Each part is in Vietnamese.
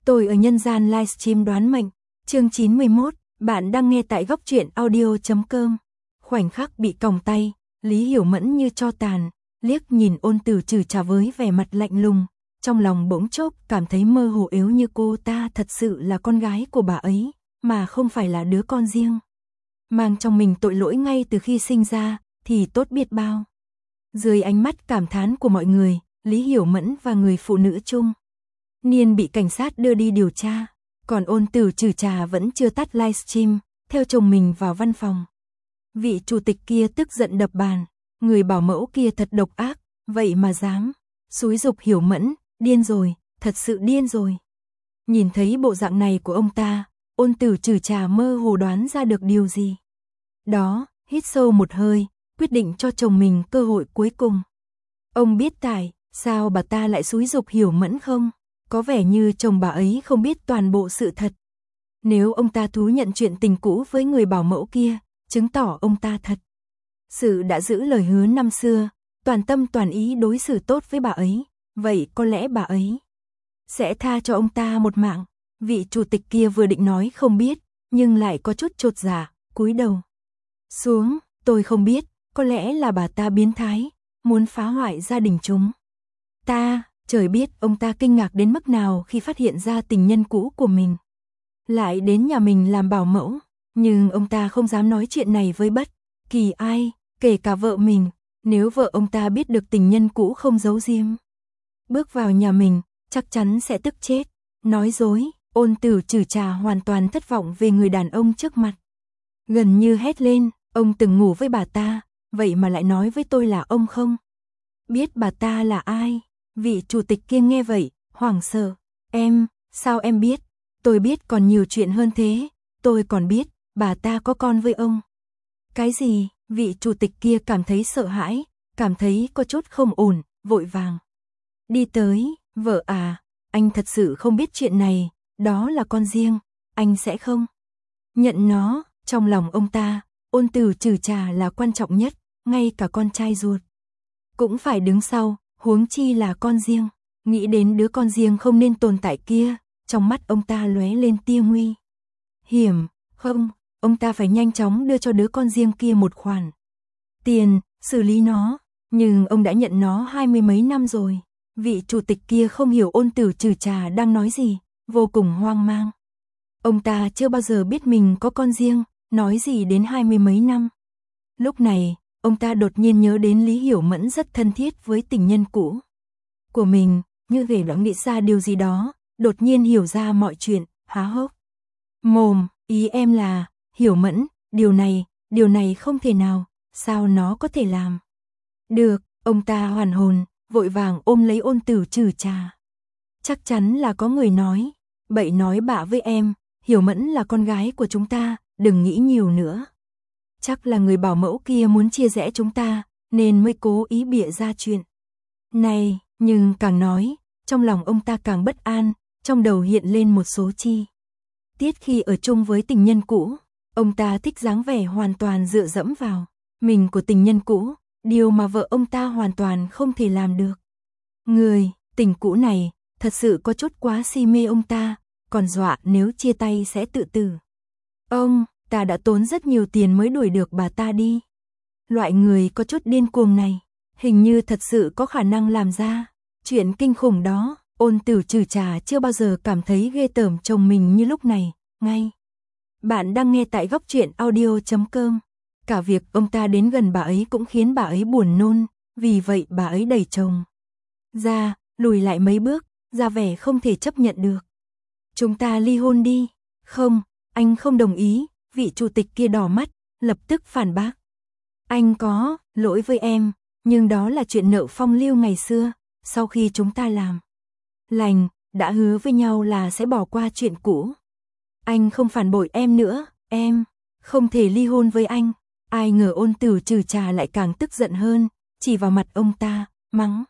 Tôi ở nhân gian livestream đoán mệnh, chương 91, bạn đang nghe tại góc truyện audio.com. Khoảnh khắc bị còng tay, Lý Hiểu Mẫn như tro tàn, liếc nhìn Ôn Tử Trừ Trà với vẻ mặt lạnh lùng, trong lòng bỗng chốc cảm thấy mơ hồ yếu như cô ta thật sự là con gái của bà ấy, mà không phải là đứa con riêng. Mang trong mình tội lỗi ngay từ khi sinh ra, thì tốt biết bao. Dưới ánh mắt cảm thán của mọi người, Lý Hiểu Mẫn và người phụ nữ chung niên bị cảnh sát đưa đi điều tra, còn Ôn Tử Trừ Trà vẫn chưa tắt livestream, theo chồng mình vào văn phòng. Vị chủ tịch kia tức giận đập bàn, người bảo mẫu kia thật độc ác, vậy mà dám xúi giục Hiểu Mẫn, điên rồi, thật sự điên rồi. Nhìn thấy bộ dạng này của ông ta, Ôn Tử Trừ Trà mơ hồ đoán ra được điều gì. Đó, hít sâu một hơi, quyết định cho chồng mình cơ hội cuối cùng. Ông biết tại sao bà ta lại xúi giục Hiểu Mẫn không? Có vẻ như chồng bà ấy không biết toàn bộ sự thật. Nếu ông ta thú nhận chuyện tình cũ với người bảo mẫu kia, chứng tỏ ông ta thật sự đã giữ lời hứa năm xưa, toàn tâm toàn ý đối xử tốt với bà ấy, vậy có lẽ bà ấy sẽ tha cho ông ta một mạng. Vị chủ tịch kia vừa định nói không biết, nhưng lại có chút chột dạ, cúi đầu xuống, tôi không biết, có lẽ là bà ta biến thái, muốn phá hoại gia đình chúng ta. Trời biết ông ta kinh ngạc đến mức nào khi phát hiện ra tình nhân cũ của mình lại đến nhà mình làm bảo mẫu, nhưng ông ta không dám nói chuyện này với bất kỳ ai, kể cả vợ mình. Nếu vợ ông ta biết được tình nhân cũ không giấu giếm bước vào nhà mình, chắc chắn sẽ tức chết. Nói dối, Ôn Tử Trừ Trà hoàn toàn thất vọng về người đàn ông trước mặt. Gần như hét lên, ông từng ngủ với bà ta, vậy mà lại nói với tôi là ông không biết bà ta là ai. Vị chủ tịch kia nghe vậy, hoảng sợ. Sao em biết? Tôi biết còn nhiều chuyện hơn thế, tôi còn biết, bà ta có con với ông. Cái gì? Vị chủ tịch kia cảm thấy sợ hãi, cảm thấy có chút không ổn, vội vàng đi tới. Vợ à, anh thật sự không biết chuyện này, đó là con riêng, anh sẽ không nhận nó. Trong lòng ông ta, Ôn Tử Trừ Trà là quan trọng nhất, ngay cả con trai ruột cũng phải đứng sau, huống chi là con riêng. Nghĩ đến đứa con riêng không nên tồn tại kia, trong mắt ông ta lóe lên tia nguy hiểm. Không, ông ta phải nhanh chóng đưa cho đứa con riêng kia một khoản tiền, xử lý nó. Nhưng ông đã nhận nó 20 mấy năm rồi. Vị chủ tịch kia không hiểu Ôn Tử Trừ Trà đang nói gì, vô cùng hoang mang. Ông ta chưa bao giờ biết mình có con riêng, nói gì đến 20 mấy năm. Lúc này, ông ta đột nhiên nhớ đến Lý Hiểu Mẫn rất thân thiết với tình nhân cũ của mình, như thể đã nghĩ ra điều gì đó, đột nhiên hiểu ra mọi chuyện, há hốc mồm. Ý em là, Hiểu Mẫn, điều này không thể nào, sao nó có thể làm được? Ông ta hoàn hồn, vội vàng ôm lấy Ôn Tử Trừ Trà. Chắc chắn là có người nói bậy nói bạ với em, Hiểu Mẫn là con gái của chúng ta, đừng nghĩ nhiều nữa. Chắc là người bảo mẫu kia muốn chia rẽ chúng ta, nên mới cố ý bịa ra chuyện này. Nhưng càng nói, trong lòng ông ta càng bất an, trong đầu hiện lên một số chi tiết khi ở chung với tình nhân cũ. Ông ta thích dáng vẻ hoàn toàn dựa dẫm vào mình của tình nhân cũ, điều mà vợ ông ta hoàn toàn không thể làm được. Người tình cũ này thật sự có chút quá si mê ông ta, còn dọa nếu chia tay sẽ tự tử. Ông ta đã tốn rất nhiều tiền mới đuổi được bà ta đi. Loại người có chút điên cuồng này, hình như thật sự có khả năng làm ra chuyện kinh khủng đó. Ôn Tử Trừ Trà chưa bao giờ cảm thấy ghê tởm chồng mình như lúc này. Ngay bạn đang nghe tại góc truyện audio.com. Cả việc ông ta đến gần bà ấy cũng khiến bà ấy buồn nôn, vì vậy bà ấy đẩy chồng ra, lùi lại mấy bước, ra vẻ không thể chấp nhận được. Chúng ta ly hôn đi. Không, anh không đồng ý. Vị chủ tịch kia đỏ mắt, lập tức phản bác. Anh có lỗi với em, nhưng đó là chuyện nợ phong lưu ngày xưa, sau khi chúng ta làm lành, đã hứa với nhau là sẽ bỏ qua chuyện cũ. Anh không phản bội em nữa, em không thể ly hôn với anh. Ai ngờ Ôn Tử Trừ Trà lại càng tức giận hơn, chỉ vào mặt ông ta, mắng.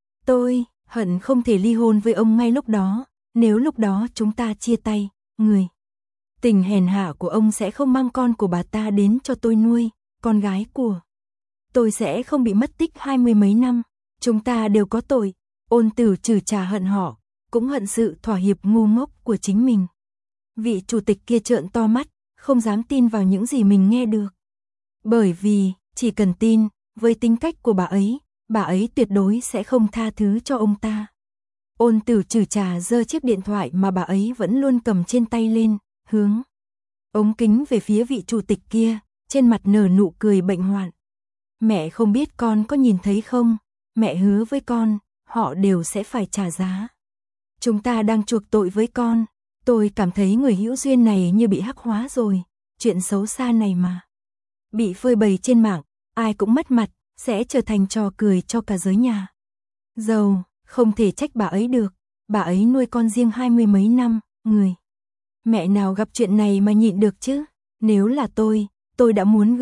Tôi hận không thể ly hôn với ông ngay lúc đó, nếu lúc đó chúng ta chia tay, người tình hèn hạ của ông sẽ không mang con của bà ta đến cho tôi nuôi, con gái của tôi sẽ không bị mất tích 20 mấy năm, chúng ta đều có tội. Ôn Tử Trừ Trà hận họ, cũng hận sự thỏa hiệp ngu ngốc của chính mình. Vị chủ tịch kia trợn to mắt, không dám tin vào những gì mình nghe được. Bởi vì, chỉ cần tin, với tính cách của bà ấy tuyệt đối sẽ không tha thứ cho ông ta. Ôn Tử Trừ Trà giơ chiếc điện thoại mà bà ấy vẫn luôn cầm trên tay lên, hướng ống kính về phía vị chủ tịch kia, trên mặt nở nụ cười bệnh hoạn. Mẹ không biết con có nhìn thấy không, mẹ hứa với con, họ đều sẽ phải trả giá. Chúng ta đang chuộc tội với con, tôi cảm thấy người hữu duyên này như bị hắc hóa rồi, chuyện xấu xa này mà. Bị phơi bày trên mạng, ai cũng mất mặt, sẽ trở thành trò cười cho cả giới nhà giàu, không thể trách bà ấy được, bà ấy nuôi con riêng 20 mấy năm, người mẹ nào gặp chuyện này mà nhịn được chứ, nếu là tôi đã muốn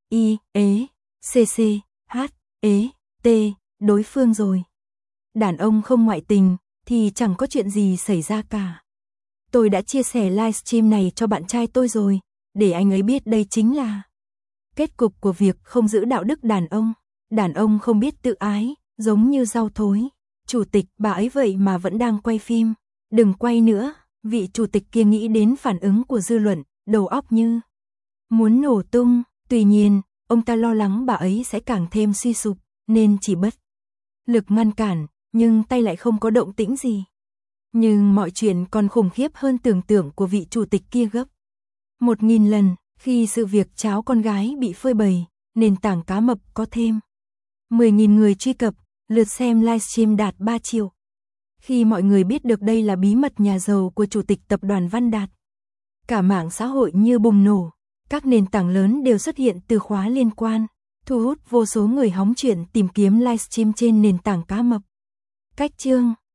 T đối phương rồi. Đàn ông không ngoại tình thì chẳng có chuyện gì xảy ra cả. Tôi đã chia sẻ livestream này cho bạn trai tôi rồi, để anh ấy biết đây chính là kết cục của việc không giữ đạo đức đàn ông không biết tự ái, giống như rau thối. Chủ tịch, bà ấy vậy mà vẫn đang quay phim, đừng quay nữa. Vị chủ tịch kia nghĩ đến phản ứng của dư luận, đầu óc như muốn nổ tung. Tuy nhiên, ông ta lo lắng bà ấy sẽ càng thêm suy sụp, nên chỉ bất lực ngăn cản, nhưng tay lại không có động tĩnh gì. Nhưng mọi chuyện còn khủng khiếp hơn tưởng tượng của vị chủ tịch kia gấp 1000 lần. Khi sự việc cháu con gái bị phơi bày, nền tảng cá mập có thêm 10.000 người truy cập, lượt xem livestream đạt 3 triệu. Khi mọi người biết được đây là bí mật nhà giàu của chủ tịch tập đoàn Văn Đạt, cả mạng xã hội như bùng nổ, các nền tảng lớn đều xuất hiện từ khóa liên quan, thu hút vô số người hóng chuyện tìm kiếm livestream trên nền tảng cá mập. Cách chương